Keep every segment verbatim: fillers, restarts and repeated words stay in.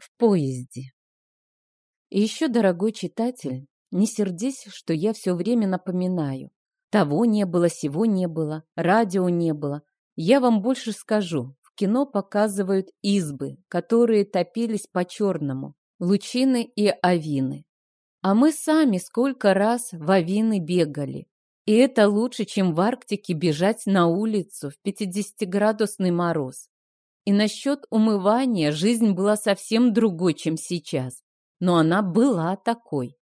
В поезде. И еще, дорогой читатель, не сердись, что я все время напоминаю. Того не было, сего не было, радио не было. Я вам больше скажу. В кино показывают избы, которые топились по-черному, лучины и авины. А мы сами сколько раз в авины бегали. И это лучше, чем в Арктике бежать на улицу в пятидесятиградусный мороз. И насчет умывания жизнь была совсем другой, чем сейчас. Но она была такой.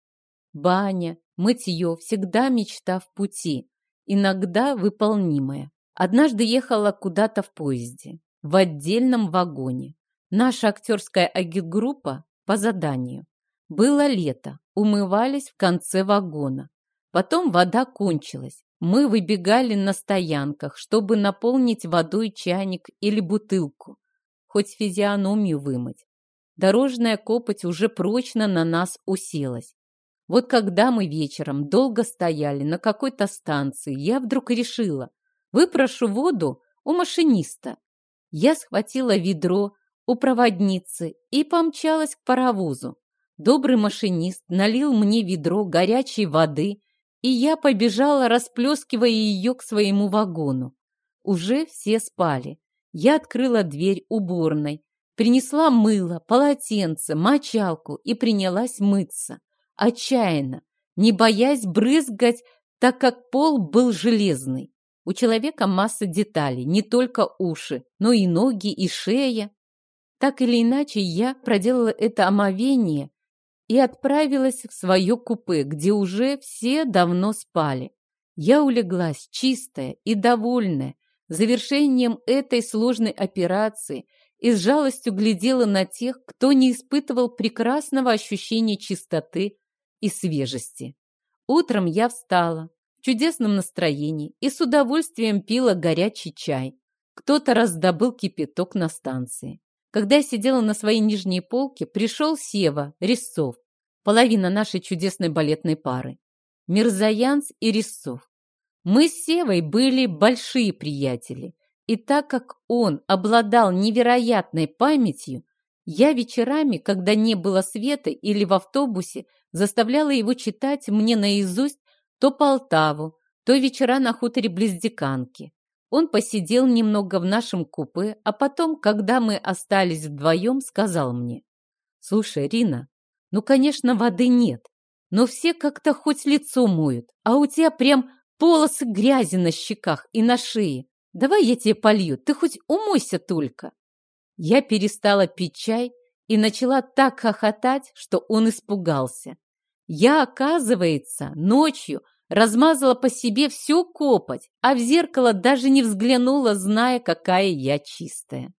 Баня, мытье, всегда мечта в пути, иногда выполнимая. Однажды ехала куда-то в поезде, в отдельном вагоне. Наша актерская агитгруппа по заданию. Было лето, умывались в конце вагона. Потом вода кончилась. Мы выбегали на стоянках, чтобы наполнить водой чайник или бутылку, хоть физиономию вымыть. Дорожная копоть уже прочно на нас уселась. Вот когда мы вечером долго стояли на какой-то станции, я вдруг решила, выпрошу воду у машиниста. Я схватила ведро у проводницы и помчалась к паровозу. Добрый машинист налил мне ведро горячей воды, и я побежала, расплескивая ее к своему вагону. Уже все спали. Я открыла дверь уборной, принесла мыло, полотенце, мочалку и принялась мыться. Отчаянно, не боясь брызгать, так как пол был железный. У человека масса деталей, не только уши, но и ноги, и шея. Так или иначе, я проделала это омовение и отправилась в свое купе, где уже все давно спали. Я улеглась чистая и довольная завершением этой сложной операции и с жалостью глядела на тех, кто не испытывал прекрасного ощущения чистоты и свежести. Утром я встала в чудесном настроении и с удовольствием пила горячий чай. Кто-то раздобыл кипяток на станции. Когда я сидела на своей нижней полке, пришел Сева Резцов, половина нашей чудесной балетной пары. Мирзаянц и Резцов. Мы с Севой были большие приятели, и так как он обладал невероятной памятью, я вечерами, когда не было света или в автобусе, заставляла его читать мне наизусть то Полтаву, то вечера на хуторе близ Диканки. Он посидел немного в нашем купе, а потом, когда мы остались вдвоем, сказал мне: «Слушай, Рина, ну, конечно, воды нет, но все как-то хоть лицо моют, а у тебя прям полосы грязи на щеках и на шее. Давай я тебе полью, ты хоть умойся только». Я перестала пить чай и начала так хохотать, что он испугался. Я, оказывается, ночью размазала по себе всю копоть, а в зеркало даже не взглянула, зная, какая я чистая.